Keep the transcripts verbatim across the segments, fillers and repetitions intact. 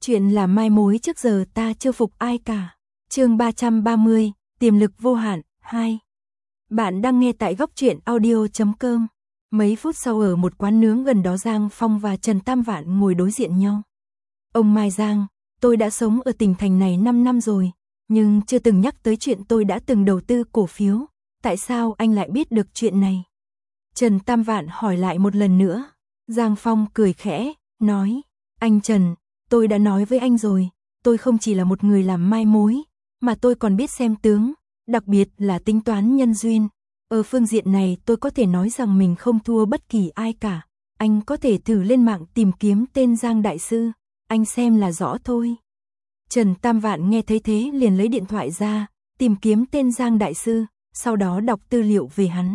Chuyện là mai mối trước giờ ta chưa phục ai cả. Chương ba trăm ba mươi, tiềm lực vô hạn, hai. Bạn đang nghe tại góc truyện audio chấm com. Mấy phút sau ở một quán nướng gần đó, Giang Phong và Trần Tam Vạn ngồi đối diện nhau. Ông Mai Giang, tôi đã sống ở tỉnh thành này năm năm rồi, nhưng chưa từng nhắc tới chuyện tôi đã từng đầu tư cổ phiếu. Tại sao anh lại biết được chuyện này? Trần Tam Vạn hỏi lại một lần nữa. Giang Phong cười khẽ, nói, anh Trần, tôi đã nói với anh rồi, tôi không chỉ là một người làm mai mối, mà tôi còn biết xem tướng, đặc biệt là tính toán nhân duyên. Ở phương diện này tôi có thể nói rằng mình không thua bất kỳ ai cả. Anh có thể thử lên mạng tìm kiếm tên Giang Đại Sư, anh xem là rõ thôi. Trần Tam Vạn nghe thấy thế liền lấy điện thoại ra, tìm kiếm tên Giang Đại Sư, sau đó đọc tư liệu về hắn.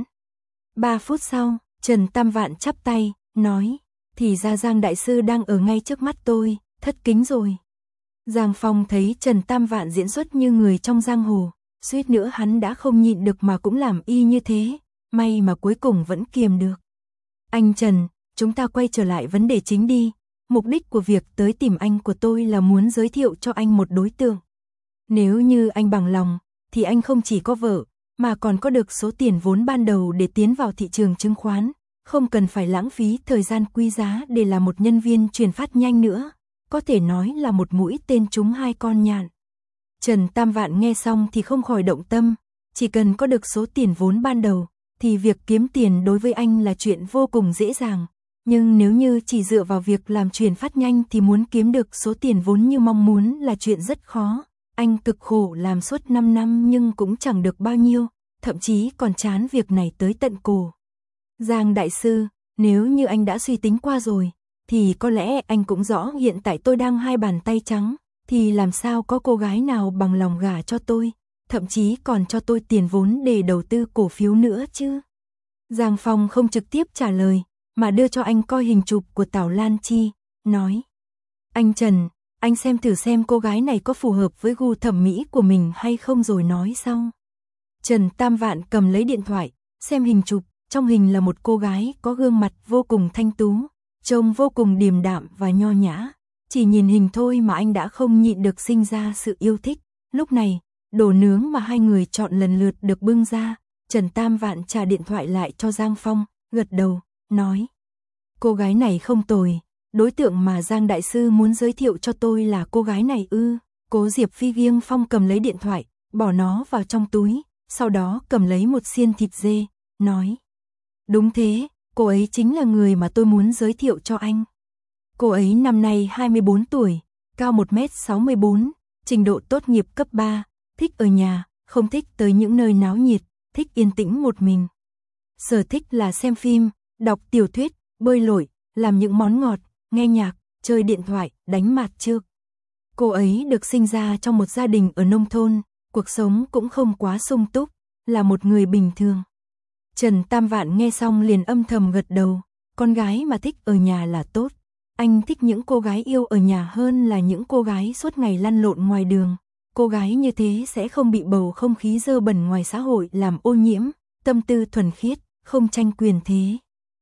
Ba phút sau, Trần Tam Vạn chắp tay, nói, thì ra Giang Đại Sư đang ở ngay trước mắt tôi, thất kính rồi. Giang Phong thấy Trần Tam Vạn diễn xuất như người trong giang hồ, suýt nữa hắn đã không nhịn được mà cũng làm y như thế, may mà cuối cùng vẫn kiềm được. Anh Trần, chúng ta quay trở lại vấn đề chính đi, mục đích của việc tới tìm anh của tôi là muốn giới thiệu cho anh một đối tượng. Nếu như anh bằng lòng, thì anh không chỉ có vợ, mà còn có được số tiền vốn ban đầu để tiến vào thị trường chứng khoán, không cần phải lãng phí thời gian quý giá để làm một nhân viên truyền phát nhanh nữa, có thể nói là một mũi tên trúng hai con nhạn. Trần Tam Vạn nghe xong thì không khỏi động tâm, chỉ cần có được số tiền vốn ban đầu, thì việc kiếm tiền đối với anh là chuyện vô cùng dễ dàng, nhưng nếu như chỉ dựa vào việc làm truyền phát nhanh thì muốn kiếm được số tiền vốn như mong muốn là chuyện rất khó. Anh cực khổ làm suốt năm năm nhưng cũng chẳng được bao nhiêu, thậm chí còn chán việc này tới tận cổ. Giang Đại Sư, nếu như anh đã suy tính qua rồi, thì có lẽ anh cũng rõ hiện tại tôi đang hai bàn tay trắng, thì làm sao có cô gái nào bằng lòng gả cho tôi, thậm chí còn cho tôi tiền vốn để đầu tư cổ phiếu nữa chứ. Giang Phong không trực tiếp trả lời, mà đưa cho anh coi hình chụp của Tào Lan Chi, nói, anh Trần, anh xem thử xem cô gái này có phù hợp với gu thẩm mỹ của mình hay không rồi nói sau. Trần Tam Vạn cầm lấy điện thoại, xem hình chụp, trong hình là một cô gái có gương mặt vô cùng thanh tú, trông vô cùng điềm đạm và nho nhã. Chỉ nhìn hình thôi mà anh đã không nhịn được sinh ra sự yêu thích. Lúc này, đồ nướng mà hai người chọn lần lượt được bưng ra, Trần Tam Vạn trả điện thoại lại cho Giang Phong, gật đầu, nói, cô gái này không tồi. Đối tượng mà Giang Đại Sư muốn giới thiệu cho tôi là cô gái này ư? Cố Diệp Phi Viêng Phong cầm lấy điện thoại, bỏ nó vào trong túi, sau đó cầm lấy một xiên thịt dê, nói, đúng thế, cô ấy chính là người mà tôi muốn giới thiệu cho anh. Cô ấy năm nay hai mươi bốn tuổi, cao một mét sáu mươi bốn, trình độ tốt nghiệp cấp ba, thích ở nhà, không thích tới những nơi náo nhiệt, thích yên tĩnh một mình. Sở thích là xem phim, đọc tiểu thuyết, bơi lội, làm những món ngọt, nghe nhạc, chơi điện thoại, đánh mạt trước. Cô ấy được sinh ra trong một gia đình ở nông thôn, cuộc sống cũng không quá sung túc, là một người bình thường. Trần Tam Vạn nghe xong liền âm thầm gật đầu, con gái mà thích ở nhà là tốt. Anh thích những cô gái yêu ở nhà hơn là những cô gái suốt ngày lăn lộn ngoài đường. Cô gái như thế sẽ không bị bầu không khí dơ bẩn ngoài xã hội làm ô nhiễm, tâm tư thuần khiết, không tranh quyền thế.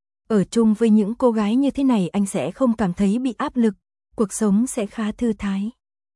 Ở chung với những cô gái như thế này anh sẽ không cảm thấy bị áp lực, cuộc sống sẽ khá thư thái.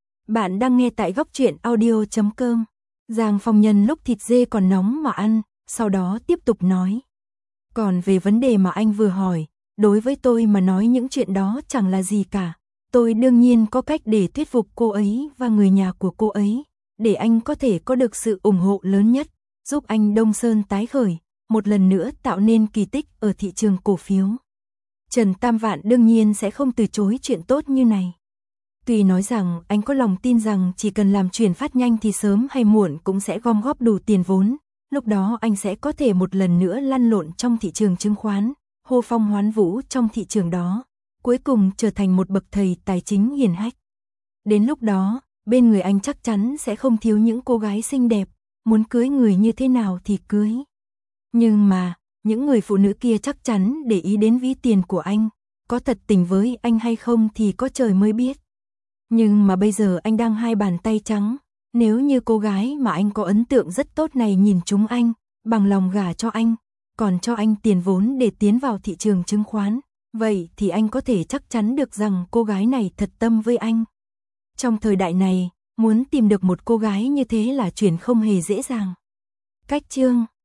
Bạn đang nghe tại góc truyện audio chấm com. Giang Phong nhân lúc thịt dê còn nóng mà ăn, sau đó tiếp tục nói. Còn về vấn đề mà anh vừa hỏi, đối với tôi mà nói những chuyện đó chẳng là gì cả. Tôi đương nhiên có cách để thuyết phục cô ấy và người nhà của cô ấy, để anh có thể có được sự ủng hộ lớn nhất, giúp anh Đông Sơn tái khởi, một lần nữa tạo nên kỳ tích ở thị trường cổ phiếu. Trần Tam Vạn đương nhiên sẽ không từ chối chuyện tốt như này. Tuy nói rằng anh có lòng tin rằng chỉ cần làm chuyển phát nhanh thì sớm hay muộn cũng sẽ gom góp đủ tiền vốn, lúc đó anh sẽ có thể một lần nữa lăn lộn trong thị trường chứng khoán, hô phong hoán vũ trong thị trường đó, cuối cùng trở thành một bậc thầy tài chính hiển hách. Đến lúc đó, bên người anh chắc chắn sẽ không thiếu những cô gái xinh đẹp, muốn cưới người như thế nào thì cưới. Nhưng mà, những người phụ nữ kia chắc chắn để ý đến ví tiền của anh, có thật tình với anh hay không thì có trời mới biết. Nhưng mà bây giờ anh đang hai bàn tay trắng, nếu như cô gái mà anh có ấn tượng rất tốt này nhìn trúng anh, bằng lòng gả cho anh, còn cho anh tiền vốn để tiến vào thị trường chứng khoán, vậy thì anh có thể chắc chắn được rằng cô gái này thật tâm với anh. Trong thời đại này, muốn tìm được một cô gái như thế là chuyện không hề dễ dàng. Cách chương